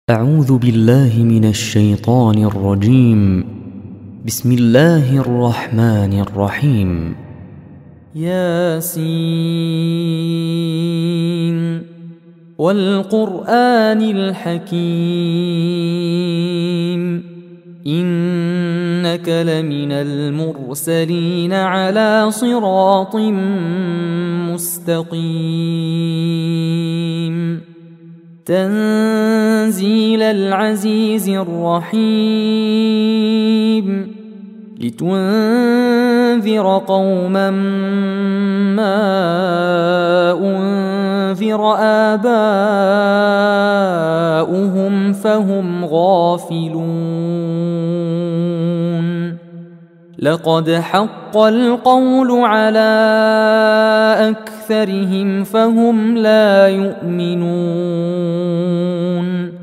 أعوذ بالله من الشيطان الرجيم. بسم الله الرحمن الرحيم. ياسين والقرآن الحكيم إنك لمن المرسلين على صراط مستقيم تنزيل العزيز الرحيم لتنذر قوما ما أنذر آباؤهم فهم غافلون لقد حق القول على أكثرهم فهم لا يؤمنون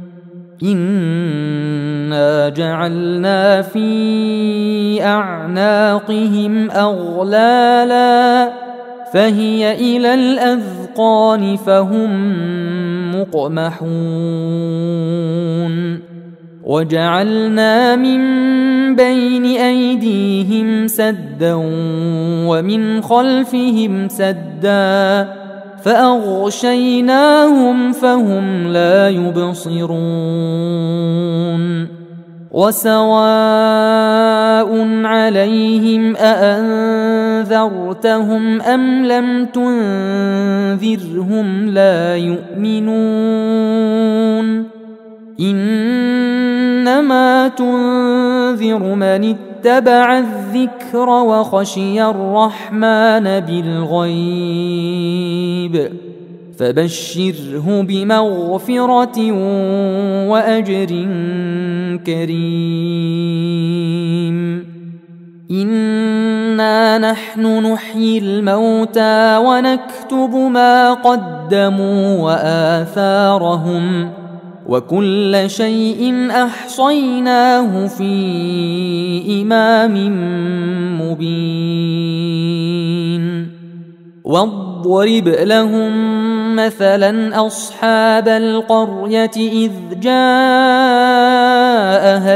إنا جعلنا في أعناقهم أغلالا فهي إلى الأذقان فهم مقمحون وجعلنا من بين أيديهم سدا ومن خلفهم سدا فأغشيناهم فهم لا يبصرون وسواء عليهم أأنذرتهم أم لم تنذرهم لا يؤمنون إنما تنذر من اتبع الذكر وخشي الرحمن بالغيب فبشره بمغفرة وأجر كريم إنا نحن نحيي الموتى ونكتب ما قدموا وآثارهم وكل شيء أحصيناه في إمام مبين واضرب لهم مثلا أصحاب القرية إذ جاءها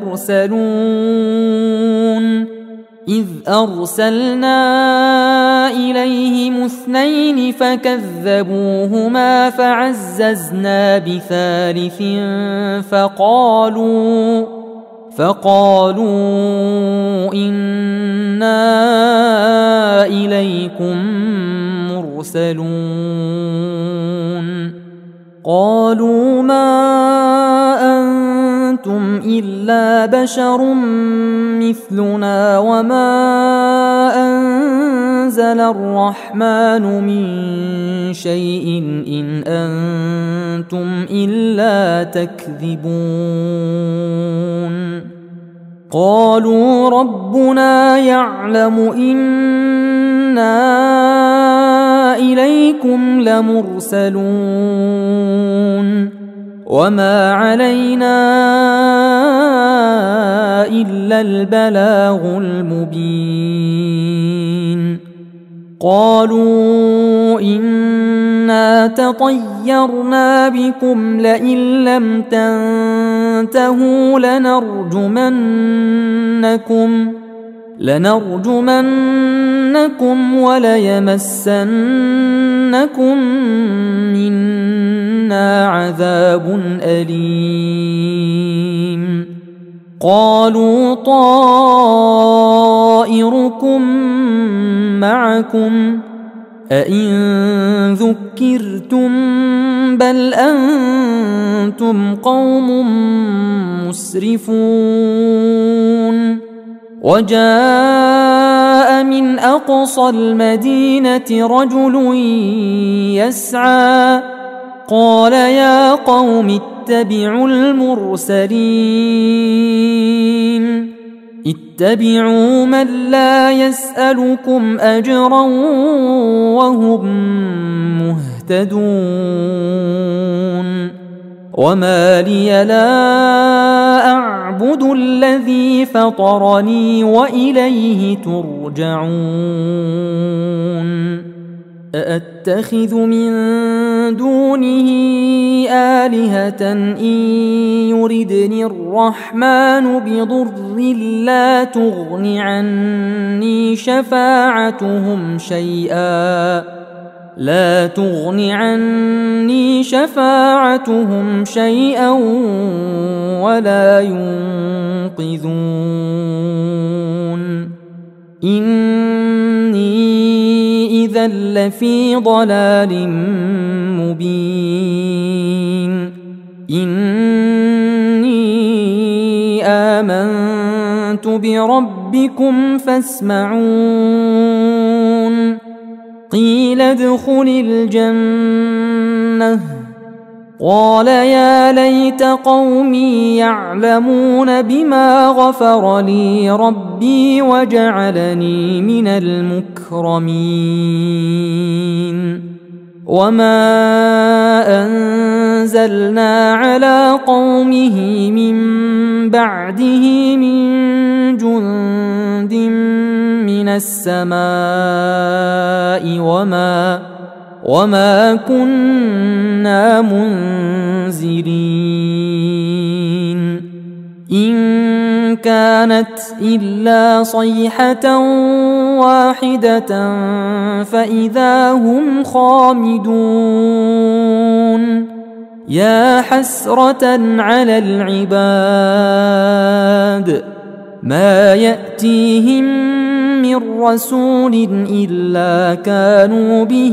المرسلون إذ أرسلنا إليهم اثنين فكذبوهما فعززنا بثالث فقالوا إنا إليكم مرسلون قالوا ما أنتم إلا بشر مثلنا وما أنزل الرحمن من شيء إن أنتم إلا تكذبون قالوا ربنا يعلم إنا إليكم لمرسلون وما علينا إلا البلاغ المبين قالوا إنا تطيرنا بكم لئن لم تنتهوا لنرجمنكم وليمسنكم منا عذاب أليم قالوا طائركم معكم أئن ذكرتم بل أنتم قوم مسرفون وجاء من أقصى المدينة رجل يسعى قال يا قوم اتبعوا المرسلين اتبعوا من لا يسألكم أجرا وهم مهتدون وما لي لا أعبد الذي فطرني وإليه ترجعون أأتخذ من دونه آلهة إن يردني الرحمن بضر لا تغن عني شفاعتهم شيئا ولا ينقذون إني إذا لفي ضلال مبين إني آمنت بربكم فاسمعون قيل ادخل الجنة قال يا ليت قومي يعلمون بما غفر لي ربي وجعلني من المكرمين وما أنزلنا على قومه من بعده من جند من السماء وما كنا منزلين إن كانت إلا صيحة واحدة فإذا هم خامدون يا حسرة على العباد ما يأتيهم من رسول إلا كانوا به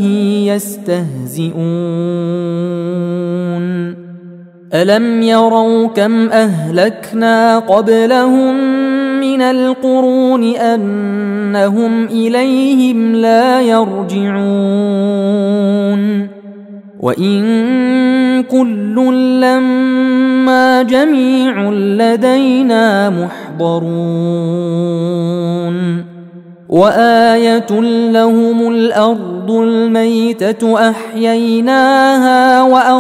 يستهزئون ألم يروا كم أهلكنا قبلهم من القرون أنهم إليهم لا يرجعون وإن كل لما جميع لدينا محضرون وآية لهم الأرض الميتة أحييناها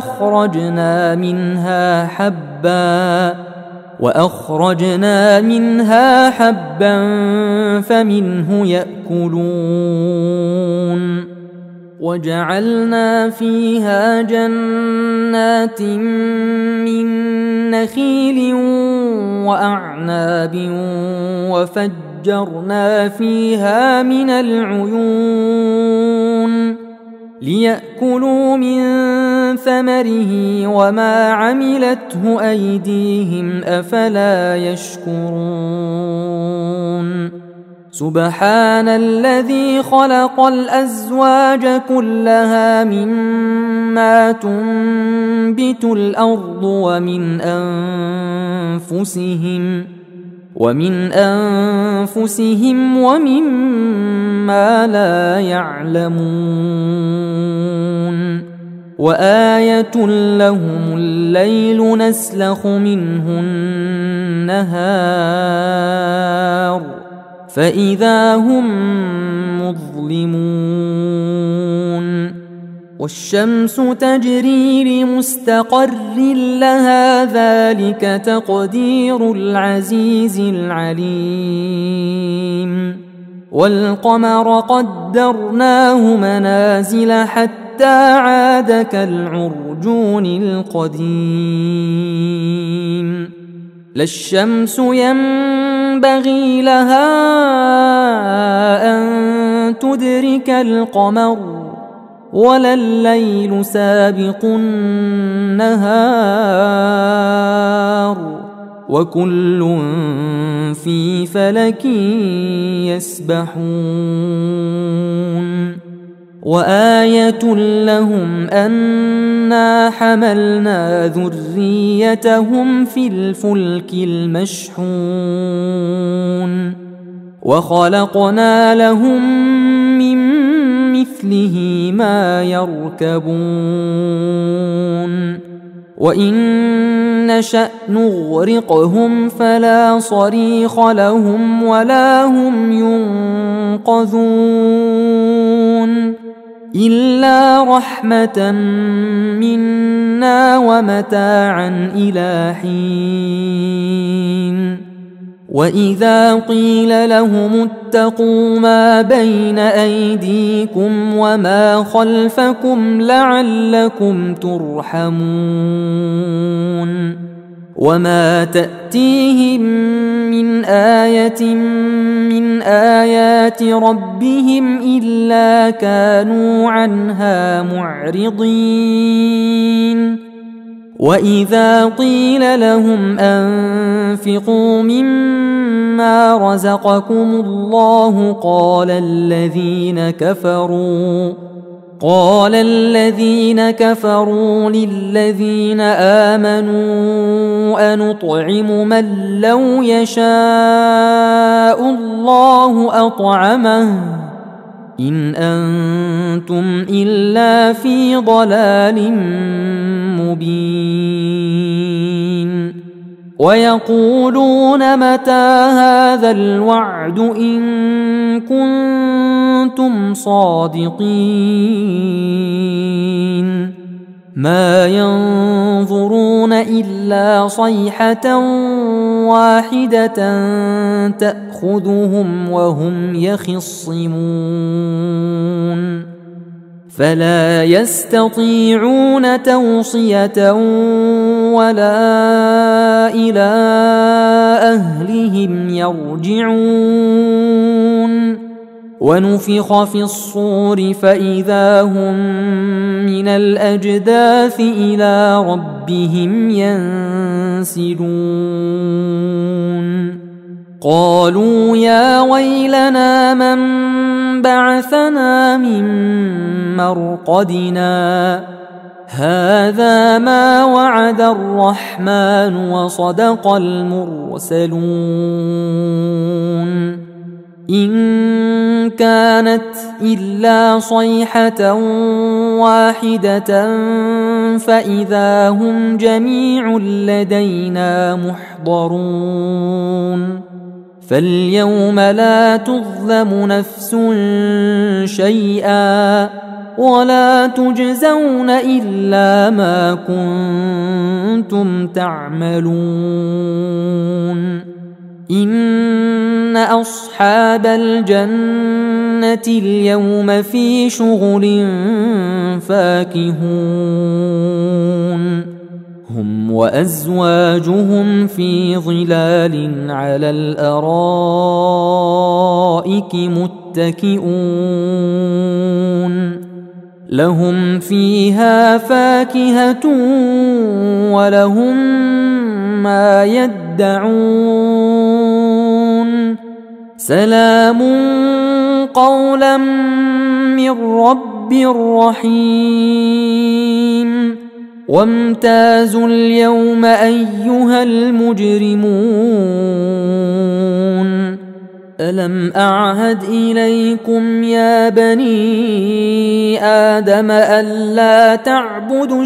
وأخرجنا منها حبا فمنه يأكلون وجعلنا فيها جنات من نخيل وأعناب وفجرنا فيها من العيون ليأكلوا من ثمره وما عملته أيديهم أفلا يشكرون سبحان الذي خلق الأزواج كلها مما تنبت الأرض ومن أنفسهم ومما لا يعلمون وآية لهم الليل نسلخ منه النهار فإذا هم مظلمون والشمس تجري لمستقر لها ذلك تقدير العزيز العليم والقمر قدرناه منازل حتى عاد كالعرجون القديم لا الشمس ينبغي لها أن تدرك القمر ولا الليل سابق النهار وكل في فلك يسبحون وآية لهم أنا حملنا ذريتهم في الفلك المشحون وخلقنا لهم من مثله ما يركبون وإن نشأ نغرقهم فلا صريخ لهم ولا هم ينقذون إلا رحمة منا ومتاعا إلى حين وإذا قيل لهم اتقوا ما بين أيديكم وما خلفكم لعلكم ترحمون وما تأتيهم من آية من آيات ربهم إلا كانوا عنها معرضين وإذا قيل لهم أنفقوا مما رزقكم الله قال الذين كفروا للذين آمنوا أنطعم من لو يشاء الله أطعمه إن أنتم إلا في ضلال مبين ويقولون متى هذا الوعد إن كنتم صادقين ما ينظرون إلا صيحة واحدة تأخذهم وهم يخصمون فلا يستطيعون توصية ولا إلى أهلهم يرجعون ونفخ في الصور فإذا هم من الأجداث إلى ربهم ينسلون قالوا يا ويلنا من بعثنا من مرقدنا هذا ما وعد الرحمن وصدق المرسلون إن كانت إلا صيحة واحدة فإذا هم جميع لدينا محضرون فاليوم لا تظلم نفس شيئا ولا تجزون إلا ما كنتم تعملون إن أصحاب الجنة اليوم في شغل فاكهون هم وأزواجهم في ظلال على الأرائك متكئون لهم فيها فاكهة ولهم ما يدعون سلام قولا من رب رحيم وامتازوا اليوم أيها المجرمون ألم أعهد إليكم يا بني آدم ألا تعبدوا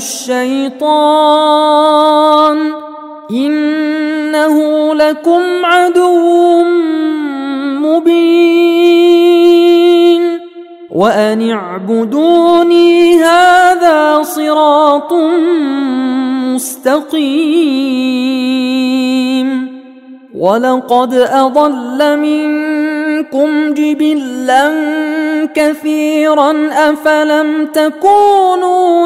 الشيطان إنه لكم عدو مبين وأن اعبدوني هذا صراط مستقيم ولقد أضل منكم جبلا كثيرا أفلم تكونوا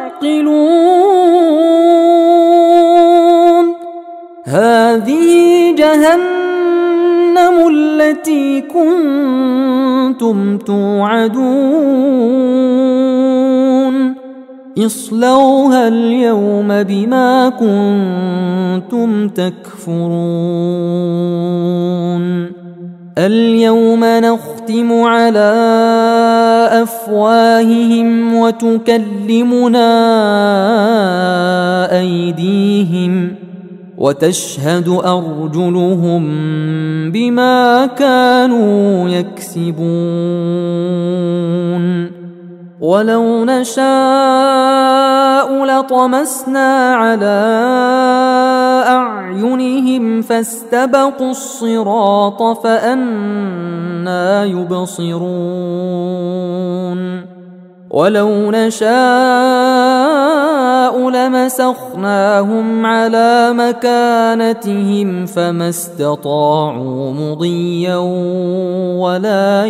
تعقلون هذه جهنم التي كنتم توعدون اصلوها اليوم بما كنتم تكفرون اليوم نختم على أفواههم وتكلمنا أيديهم وتشهد أرجلهم بما كانوا يكسبون ولو نشاء لطمسنا على أعينهم فاستبقوا الصراط فأنى يبصرون ولو نشاء لمسخناهم على مكانتهم فما استطاعوا مضيا ولا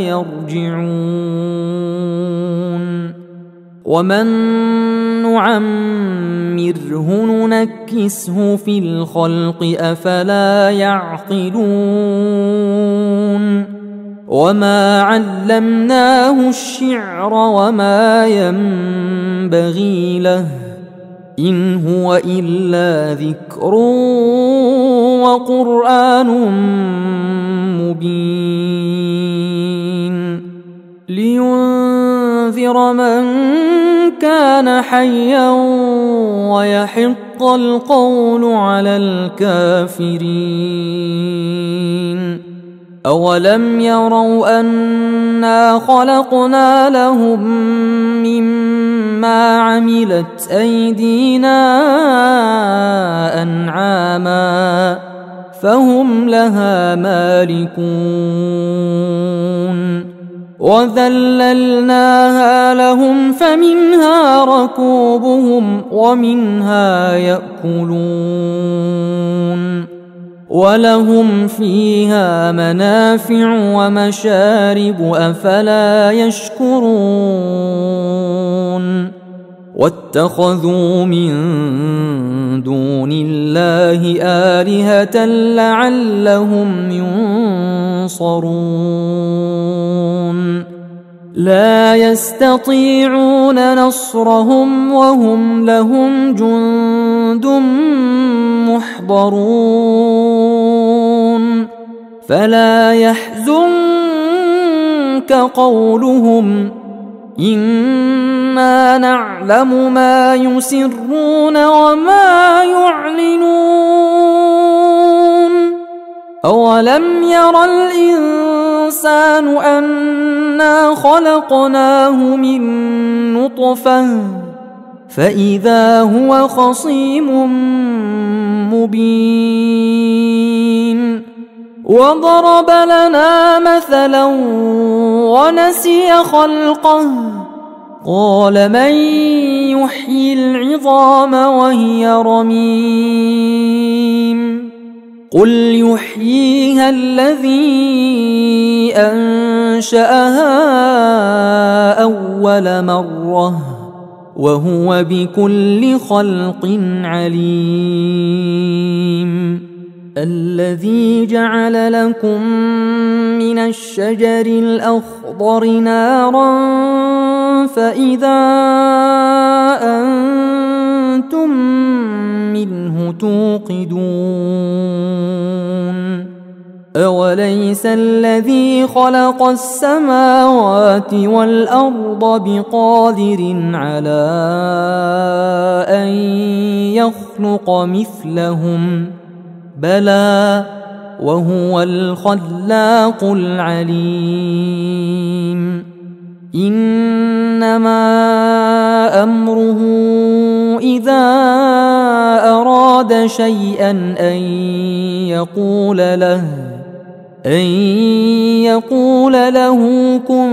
يرجعون ومن نعمره ننكسه في الخلق أفلا يعقلون وما علمناه الشعر وما ينبغي له إن هو إلا ذكر وقرآن مبين لينذر من كان حيا ويحق القول على الكافرين أولم يروا أنا خلقنا لهم مما عملت أيدينا أنعاما فهم لها مالكون وذللناها لهم فمنها ركوبهم ومنها يأكلون ولهم فيها منافع ومشارب أفلا يشكرون واتخذوا من دون الله آلهة لعلهم ينصرون لا يستطيعون نصرهم وهم لهم جند محضرون فلا يحزنك قولهم إنا نعلم ما يسرون وما يعلنون أولم ير الإنسان أنا خلقناه من نطفة فإذا هو خصيم مبين وضرب لنا مثلا ونسي خلقه قال من يحيي العظام وهي رميم قل يحييها الذي أنشأها أول مرة وهو بكل خلق عليم الذي جعل لكم من الشجر الأخضر نارا فإذا أنتم منه توقدون أوليس الذي خلق السماوات والأرض بقادر على أن يخلق مثلهم بلى وهو الخلاق العليم إنما أمره إذا أراد شيئا أن يقول له كن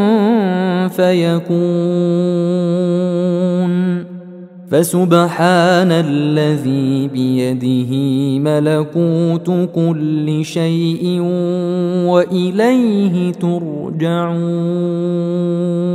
فيكون فسبحان الذي بيده ملكوت كل شيء وإليه ترجعون